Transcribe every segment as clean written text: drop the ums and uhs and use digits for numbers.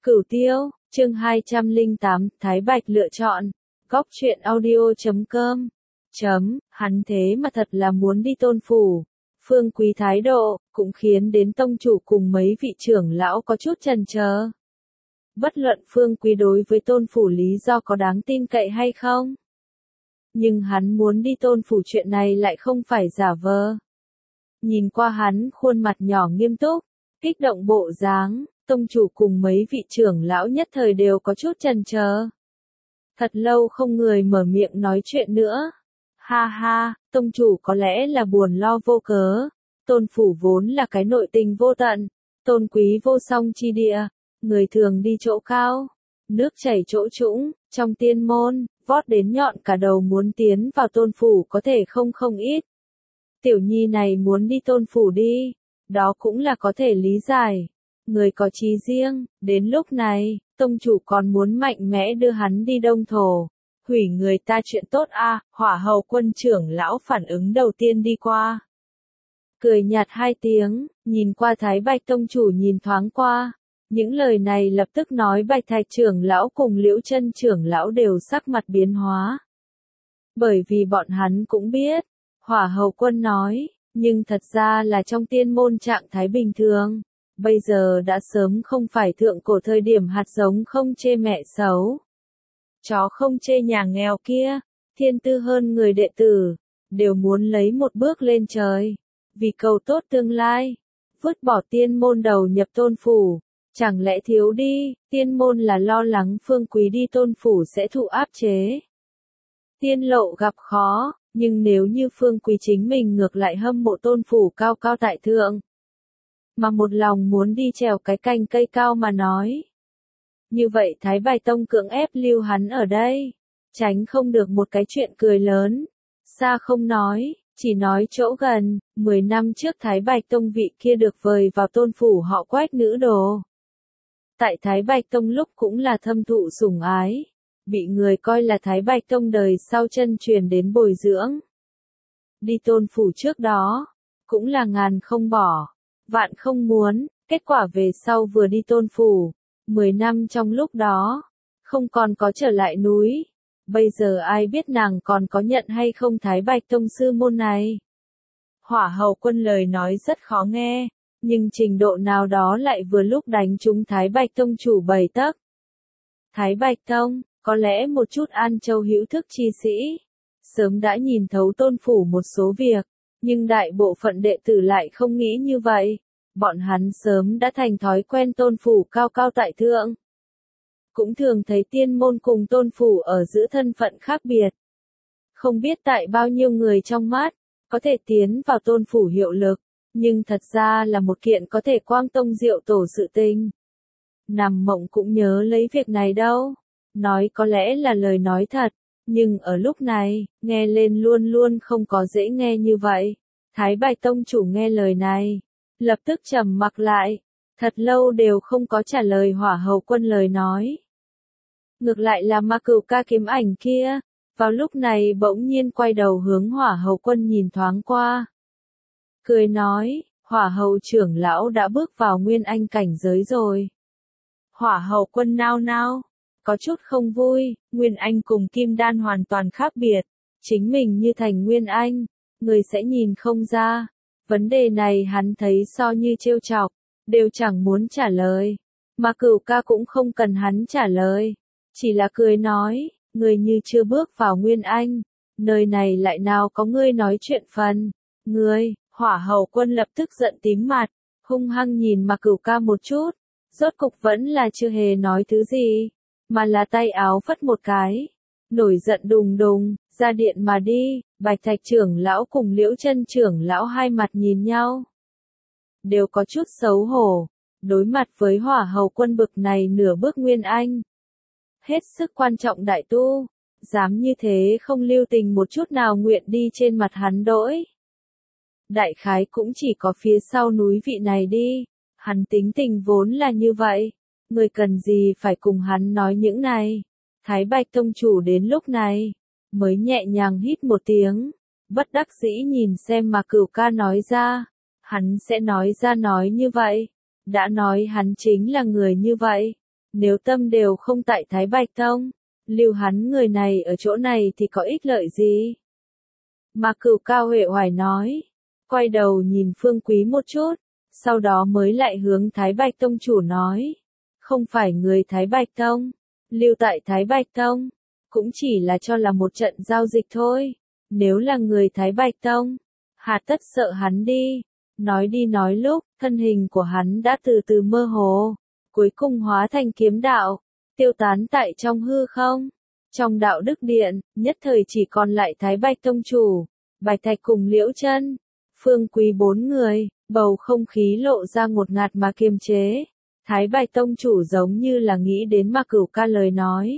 Cửu Tiêu, chương 208, Thái Bạch lựa chọn. Góc truyện audio.com. Hắn thế mà thật là muốn đi Tôn phủ. Phương Quý thái độ, cũng khiến đến tông chủ cùng mấy vị trưởng lão có chút chần chờ. Bất luận Phương Quý đối với Tôn phủ lý do có đáng tin cậy hay không. Nhưng hắn muốn đi Tôn phủ chuyện này lại không phải giả vờ. Nhìn qua hắn khuôn mặt nhỏ nghiêm túc, kích động bộ dáng, tông chủ cùng mấy vị trưởng lão nhất thời đều có chút chần chờ. Thật lâu không người mở miệng nói chuyện nữa. Ha ha, tông chủ có lẽ là buồn lo vô cớ. Tôn phủ vốn là cái nội tình vô tận, tôn quý vô song chi địa, người thường đi chỗ cao, nước chảy chỗ trũng, trong tiên môn, vót đến nhọn cả đầu muốn tiến vào tôn phủ có thể không ít. Tiểu nhi này muốn đi tôn phủ đi, đó cũng là có thể lý giải. Người có chí riêng, đến lúc này, tông chủ còn muốn mạnh mẽ đưa hắn đi Đông Thổ, hủy người ta chuyện tốt a. Hỏa Hầu Quân trưởng lão phản ứng đầu tiên đi qua. Cười nhạt hai tiếng, nhìn qua Thái Bạch tông chủ nhìn thoáng qua. Những lời này lập tức nói Bạch Thạch trưởng lão cùng Liễu Chân trưởng lão đều sắc mặt biến hóa. Bởi vì bọn hắn cũng biết, Hỏa Hầu Quân nói, nhưng thật ra là trong tiên môn trạng thái bình thường. Bây giờ đã sớm không phải thượng cổ thời điểm hạt giống không chê mẹ xấu. Chó không chê nhà nghèo kia, thiên tư hơn người đệ tử, đều muốn lấy một bước lên trời. Vì cầu tốt tương lai, vứt bỏ tiên môn đầu nhập tôn phủ, chẳng lẽ thiếu đi, tiên môn là lo lắng Phương Quý đi tôn phủ sẽ thụ áp chế. Tiên lộ gặp khó, nhưng nếu như Phương Quý chính mình ngược lại hâm mộ tôn phủ cao cao tại thượng. Mà một lòng muốn đi trèo cái cành cây cao mà nói. Như vậy Thái Bạch Tông cưỡng ép lưu hắn ở đây. Tránh không được một cái chuyện cười lớn. Xa không nói, chỉ nói chỗ gần, 10 năm trước Thái Bạch Tông vị kia được vời vào tôn phủ họ Quách nữ đồ. Tại Thái Bạch Tông lúc cũng là thâm thụ sủng ái. Bị người coi là Thái Bạch Tông đời sau chân truyền đến bồi dưỡng. Đi tôn phủ trước đó, cũng là ngàn không bỏ. Vạn không muốn, kết quả về sau vừa đi tôn phủ, 10 năm trong lúc đó, không còn có trở lại núi. Bây giờ ai biết nàng còn có nhận hay không Thái Bạch Tông sư môn này. Hỏa Hầu Quân lời nói rất khó nghe, nhưng trình độ nào đó lại vừa lúc đánh trúng Thái Bạch Tông chủ 7 tấc. Thái Bạch Tông, có lẽ một chút An Châu hữu thức chi sĩ, sớm đã nhìn thấu tôn phủ một số việc. Nhưng đại bộ phận đệ tử lại không nghĩ như vậy. Bọn hắn sớm đã thành thói quen tôn phủ cao cao tại thượng. Cũng thường thấy tiên môn cùng tôn phủ ở giữa thân phận khác biệt. Không biết tại bao nhiêu người trong mắt, có thể tiến vào tôn phủ hiệu lực, nhưng thật ra là một kiện có thể quang tông diệu tổ sự tình. Nằm mộng cũng nhớ lấy việc này đâu. Nói có lẽ là lời nói thật. Nhưng ở lúc này, nghe lên luôn luôn không có dễ nghe như vậy. Thái Bạch Tông chủ nghe lời này, lập tức trầm mặc lại, thật lâu đều không có trả lời Hỏa Hầu Quân lời nói. Ngược lại là Ma Cửu Ca kiếm ảnh kia, vào lúc này bỗng nhiên quay đầu hướng Hỏa Hầu Quân nhìn thoáng qua. Cười nói, Hỏa Hầu trưởng lão đã bước vào Nguyên Anh cảnh giới rồi. Hỏa Hầu Quân nao nao. Có chút không vui, Nguyên Anh cùng Kim Đan hoàn toàn khác biệt. Chính mình như thành Nguyên Anh, người sẽ nhìn không ra. Vấn đề này hắn thấy so như trêu chọc, đều chẳng muốn trả lời. Mà Cửu Ca cũng không cần hắn trả lời. Chỉ là cười nói, người như chưa bước vào Nguyên Anh. Nơi này lại nào có ngươi nói chuyện phần. Ngươi, Hỏa Hầu Quân lập tức giận tím mặt, hung hăng nhìn mà Cửu Ca một chút. Rốt cục vẫn là chưa hề nói thứ gì. Mà là tay áo phất một cái, nổi giận đùng đùng, ra điện mà đi. Bạch Thạch trưởng lão cùng Liễu Chân trưởng lão hai mặt nhìn nhau, đều có chút xấu hổ, đối mặt với Hỏa Hầu Quân bực này nửa bước Nguyên Anh. Hết sức quan trọng đại tu, dám như thế không lưu tình một chút nào nguyện đi trên mặt hắn đỗi. Đại khái cũng chỉ có phía sau núi vị này đi, hắn tính tình vốn là như vậy. Người cần gì phải cùng hắn nói những này. Thái Bạch Tông chủ đến lúc này, mới nhẹ nhàng hít một tiếng, bất đắc dĩ nhìn xem mà Cửu Ca nói ra. Hắn sẽ nói ra nói như vậy. Đã nói hắn chính là người như vậy. Nếu tâm đều không tại Thái Bạch Tông, lưu hắn người này ở chỗ này thì có ích lợi gì? Mà Cửu Cao Huệ Hoài nói, quay đầu nhìn Phương Quý một chút, sau đó mới lại hướng Thái Bạch Tông chủ nói, không phải người Thái Bạch Tông, lưu tại Thái Bạch Tông, cũng chỉ là cho là một trận giao dịch thôi, nếu là người Thái Bạch Tông, hà tất sợ hắn đi. Nói đi nói lúc, thân hình của hắn đã từ từ mơ hồ, cuối cùng hóa thành kiếm đạo, tiêu tán tại trong hư không. Trong đạo đức điện, nhất thời chỉ còn lại Thái Bạch Tông chủ, Bạch Thạch cùng Liễu Chân, Phương Quý 4 người, bầu không khí lộ ra ngột ngạt mà kiềm chế. Thái Bạch Tông chủ giống như là nghĩ đến mà Cửu Ca lời nói.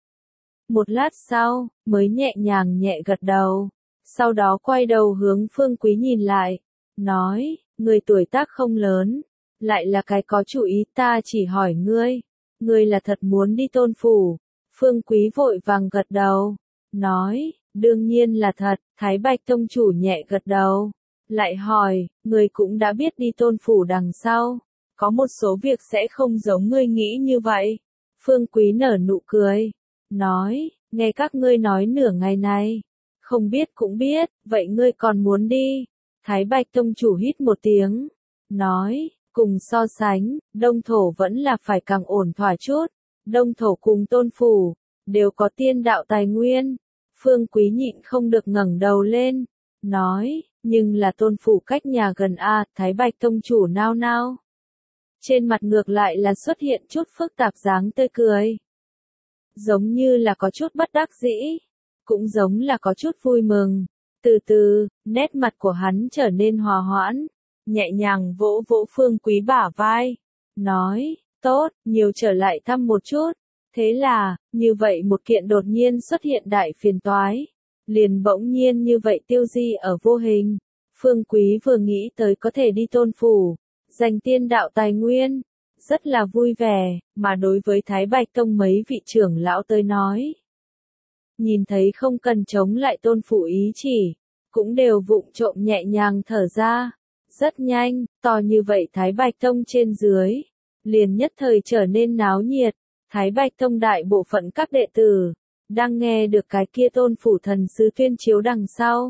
Một lát sau, mới nhẹ nhàng nhẹ gật đầu, sau đó quay đầu hướng Phương Quý nhìn lại, nói, người tuổi tác không lớn, lại là cái có chủ ý, ta chỉ hỏi ngươi là thật muốn đi Tôn phủ? Phương Quý vội vàng gật đầu, nói, đương nhiên là thật. Thái Bạch Tông chủ nhẹ gật đầu, lại hỏi, ngươi cũng đã biết đi Tôn phủ đằng sau, có một số việc sẽ không giống ngươi nghĩ như vậy. Phương Quý nở nụ cười, nói, nghe các ngươi nói nửa ngày này, không biết cũng biết, vậy ngươi còn muốn đi? Thái Bạch Tông chủ hít một tiếng, nói, cùng so sánh, Đông Thổ vẫn là phải càng ổn thỏa chút. Đông Thổ cùng Tôn phủ đều có tiên đạo tài nguyên. Phương Quý nhịn không được ngẩng đầu lên, nói, nhưng là Tôn phủ cách nhà gần a. Thái Bạch Tông chủ nao nao. Trên mặt ngược lại là xuất hiện chút phức tạp dáng tươi cười. Giống như là có chút bất đắc dĩ, cũng giống là có chút vui mừng. Từ từ, nét mặt của hắn trở nên hòa hoãn, nhẹ nhàng vỗ vỗ Phương Quý bả vai, nói, tốt, nhiều trở lại thăm một chút. Thế là, như vậy một kiện đột nhiên xuất hiện đại phiền toái, liền bỗng nhiên như vậy tiêu di ở vô hình. Phương Quý vừa nghĩ tới có thể đi Tôn phủ, giành tiên đạo tài nguyên, rất là vui vẻ, mà đối với Thái Bạch Tông mấy vị trưởng lão tới nói, nhìn thấy không cần chống lại Tôn phủ ý chỉ, cũng đều vụng trộm nhẹ nhàng thở ra. Rất nhanh, to như vậy Thái Bạch Tông trên dưới, liền nhất thời trở nên náo nhiệt. Thái Bạch Tông đại bộ phận các đệ tử, đang nghe được cái kia Tôn phủ thần sứ tuyên chiếu đằng sau,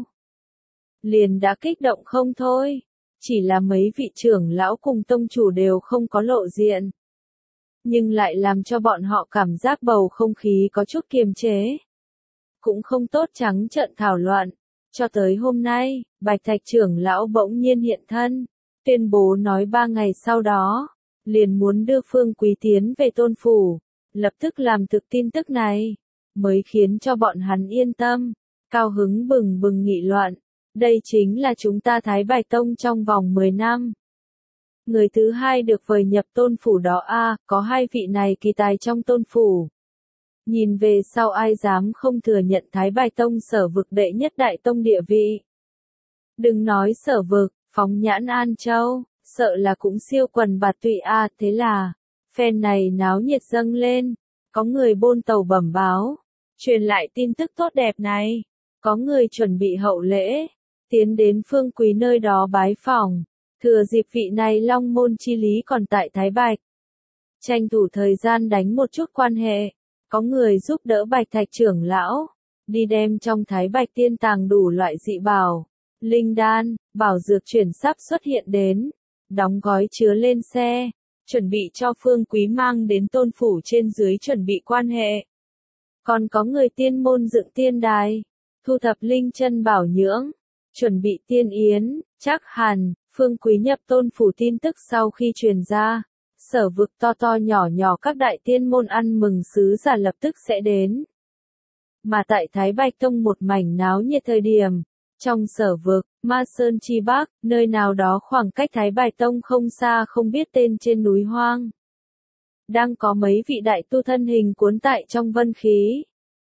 liền đã kích động không thôi. Chỉ là mấy vị trưởng lão cùng tông chủ đều không có lộ diện, nhưng lại làm cho bọn họ cảm giác bầu không khí có chút kiềm chế, cũng không tốt trắng trợn thảo luận. Cho tới hôm nay, Bạch Thạch trưởng lão bỗng nhiên hiện thân, tuyên bố nói 3 ngày sau đó, liền muốn đưa Phương Quý tiến về Tôn phủ, lập tức làm thực tin tức này, mới khiến cho bọn hắn yên tâm, cao hứng bừng bừng nghị luận. Đây chính là chúng ta Thái Bạch Tông trong vòng 10 năm. Người thứ hai được vời nhập Tôn phủ đó a, có hai vị này kỳ tài trong Tôn phủ. Nhìn về sau ai dám không thừa nhận Thái Bạch Tông Sở Vực đệ nhất đại tông địa vị. Đừng nói Sở Vực, phóng nhãn An Châu, sợ là cũng siêu quần bạt tụy a. Thế là, phen này náo nhiệt dâng lên, có người bôn tàu bẩm báo, truyền lại tin tức tốt đẹp này, có người chuẩn bị hậu lễ, tiến đến Phương Quý nơi đó bái phỏng, thừa dịp vị này long môn chi lý còn tại Thái Bạch. Tranh thủ thời gian đánh một chút quan hệ, có người giúp đỡ Bạch Thạch trưởng lão, đi đem trong Thái Bạch tiên tàng đủ loại dị bảo, linh đan, bảo dược chuyển sắp xuất hiện đến, đóng gói chứa lên xe, chuẩn bị cho Phương Quý mang đến Tôn phủ trên dưới chuẩn bị quan hệ. Còn có người tiên môn dựng tiên đài, thu thập linh chân bảo nhưỡng, chuẩn bị tiên yến. Chắc hẳn, Phương Quý nhập Tôn phủ tin tức sau khi truyền ra, Sở Vực to to nhỏ nhỏ các đại tiên môn ăn mừng sứ giả lập tức sẽ đến. Mà tại Thái Bạch Tông một mảnh náo nhiệt thời điểm, trong Sở Vực, Ma Sơn chi Bắc, nơi nào đó khoảng cách Thái Bạch Tông không xa không biết tên trên núi hoang, đang có mấy vị đại tu thân hình cuốn tại trong vân khí.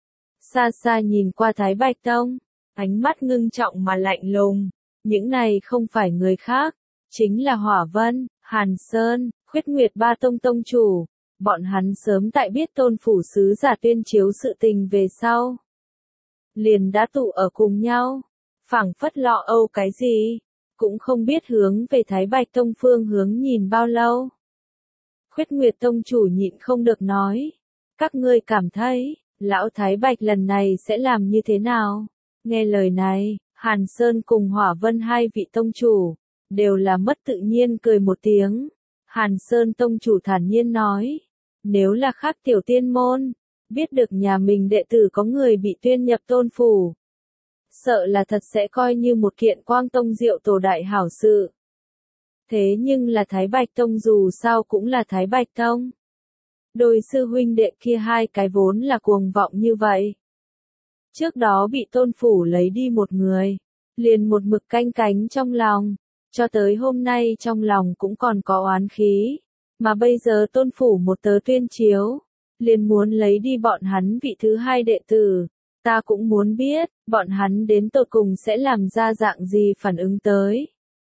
Xa xa nhìn qua Thái Bạch Tông, ánh mắt ngưng trọng mà lạnh lùng, những này không phải người khác, chính là Hỏa Vân, Hàn Sơn, Khuyết Nguyệt ba tông tông chủ. Bọn hắn sớm tại biết Tôn phủ sứ giả tuyên chiếu sự tình về sau, liền đã tụ ở cùng nhau, phảng phất lo âu cái gì, cũng không biết hướng về Thái Bạch Tông phương hướng nhìn bao lâu. Khuyết Nguyệt Tông chủ nhịn không được nói. Các ngươi cảm thấy, lão Thái Bạch lần này sẽ làm như thế nào? Nghe lời này, Hàn Sơn cùng Hỏa Vân hai vị tông chủ, đều là mất tự nhiên cười một tiếng. Hàn Sơn tông chủ thản nhiên nói, nếu là khác tiểu tiên môn, biết được nhà mình đệ tử có người bị tuyên nhập tôn phủ, sợ là thật sẽ coi như một kiện quang tông diệu tổ đại hảo sự. Thế nhưng là Thái Bạch Tông dù sao cũng là Thái Bạch Tông. Đôi sư huynh đệ kia hai cái vốn là cuồng vọng như vậy. Trước đó bị tôn phủ lấy đi một người, liền một mực canh cánh trong lòng, cho tới hôm nay trong lòng cũng còn có oán khí, mà bây giờ tôn phủ một tờ tuyên chiếu, liền muốn lấy đi bọn hắn vị thứ hai đệ tử, ta cũng muốn biết, bọn hắn đến tột cùng sẽ làm ra dạng gì phản ứng tới.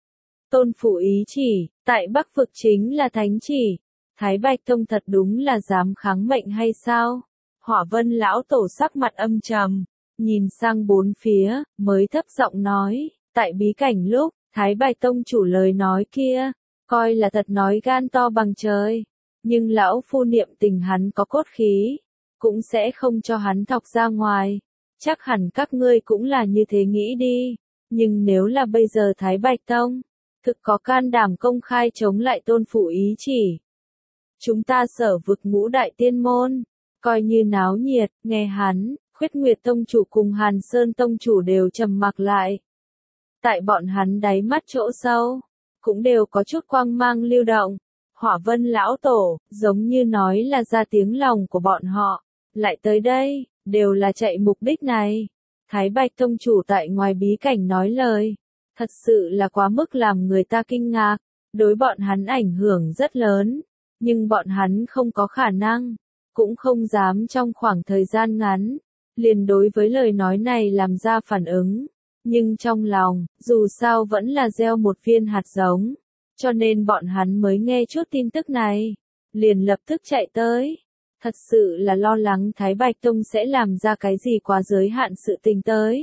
Tôn phủ ý chỉ, tại Bắc vực chính là thánh chỉ, Thái Bạch Tông thật đúng là dám kháng mệnh hay sao? Hỏa Vân lão tổ sắc mặt âm trầm, nhìn sang bốn phía, mới thấp giọng nói, tại bí cảnh lúc, Thái Bạch Tông chủ lời nói kia, coi là thật nói gan to bằng trời, nhưng lão phu niệm tình hắn có cốt khí, cũng sẽ không cho hắn thọc ra ngoài, chắc hẳn các ngươi cũng là như thế nghĩ đi, nhưng nếu là bây giờ Thái Bạch Tông, thực có can đảm công khai chống lại tôn phủ ý chỉ. Chúng ta Sở Vực Ngũ đại tiên môn, coi như náo nhiệt, nghe hắn, Khuyết Nguyệt Tông chủ cùng Hàn Sơn Tông chủ đều trầm mặc lại. Tại bọn hắn đáy mắt chỗ sâu, cũng đều có chút quang mang lưu động. Hỏa Vân lão tổ, giống như nói là ra tiếng lòng của bọn họ, lại tới đây, đều là chạy mục đích này. Thái Bạch Tông chủ tại ngoài bí cảnh nói lời, thật sự là quá mức làm người ta kinh ngạc, đối bọn hắn ảnh hưởng rất lớn, nhưng bọn hắn không có khả năng, cũng không dám trong khoảng thời gian ngắn, liền đối với lời nói này làm ra phản ứng, nhưng trong lòng, dù sao vẫn là gieo một viên hạt giống, cho nên bọn hắn mới nghe chút tin tức này, liền lập tức chạy tới. Thật sự là lo lắng Thái Bạch Tông sẽ làm ra cái gì quá giới hạn sự tình tới.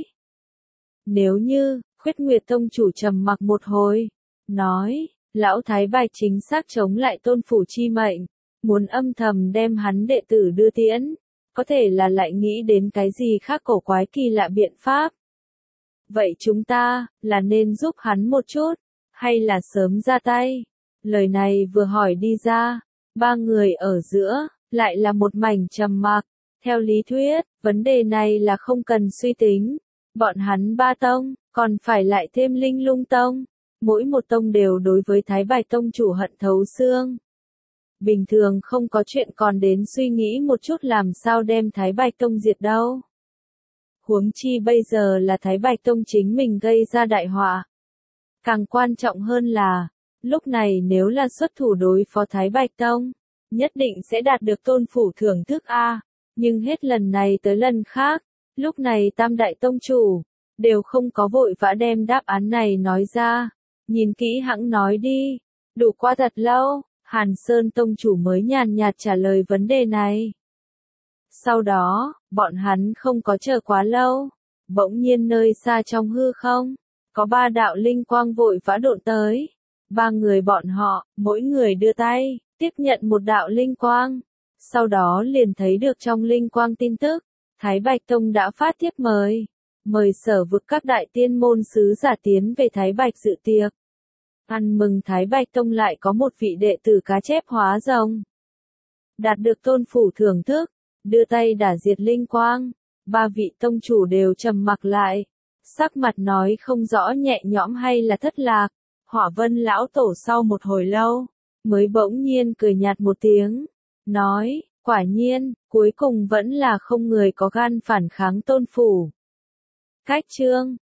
Nếu như, Khuyết Nguyệt Tông chủ trầm mặc một hồi, nói, lão Thái Bạch chính xác chống lại tôn phủ chi mệnh, muốn âm thầm đem hắn đệ tử đưa tiễn, có thể là lại nghĩ đến cái gì khác cổ quái kỳ lạ biện pháp. Vậy chúng ta, là nên giúp hắn một chút, hay là sớm ra tay? Lời này vừa hỏi đi ra, ba người ở giữa, lại là một mảnh trầm mặc. Theo lý thuyết, vấn đề này là không cần suy tính. Bọn hắn ba tông, còn phải lại thêm Linh Lung Tông. Mỗi một tông đều đối với Thái Bạch Tông chủ hận thấu xương. Bình thường không có chuyện còn đến suy nghĩ một chút làm sao đem Thái Bạch Tông diệt đâu. Huống chi bây giờ là Thái Bạch Tông chính mình gây ra đại họa. Càng quan trọng hơn là, lúc này nếu là xuất thủ đối phó Thái Bạch Tông, nhất định sẽ đạt được tôn phủ thưởng thức a. Nhưng hết lần này tới lần khác, lúc này Tam Đại Tông chủ, đều không có vội vã đem đáp án này nói ra. Nhìn kỹ hãng nói đi, đủ qua thật lâu, Hàn Sơn Tông chủ mới nhàn nhạt trả lời vấn đề này. Sau đó, bọn hắn không có chờ quá lâu, bỗng nhiên nơi xa trong hư không, có ba đạo linh quang vội vã độn tới. Ba người bọn họ, mỗi người đưa tay, tiếp nhận một đạo linh quang. Sau đó liền thấy được trong linh quang tin tức, Thái Bạch Tông đã phát thiếp mời. Mời Sở Vực các đại tiên môn sứ giả tiến về Thái Bạch dự tiệc. Ăn mừng Thái Bạch Tông lại có một vị đệ tử cá chép hóa rồng. Đạt được tôn phủ thưởng thức, đưa tay đả diệt linh quang. Ba vị tông chủ đều trầm mặc lại. Sắc mặt nói không rõ nhẹ nhõm hay là thất lạc. Hỏa Vân lão tổ sau một hồi lâu, mới bỗng nhiên cười nhạt một tiếng. Nói, quả nhiên, cuối cùng vẫn là không người có gan phản kháng tôn phủ. Cách chương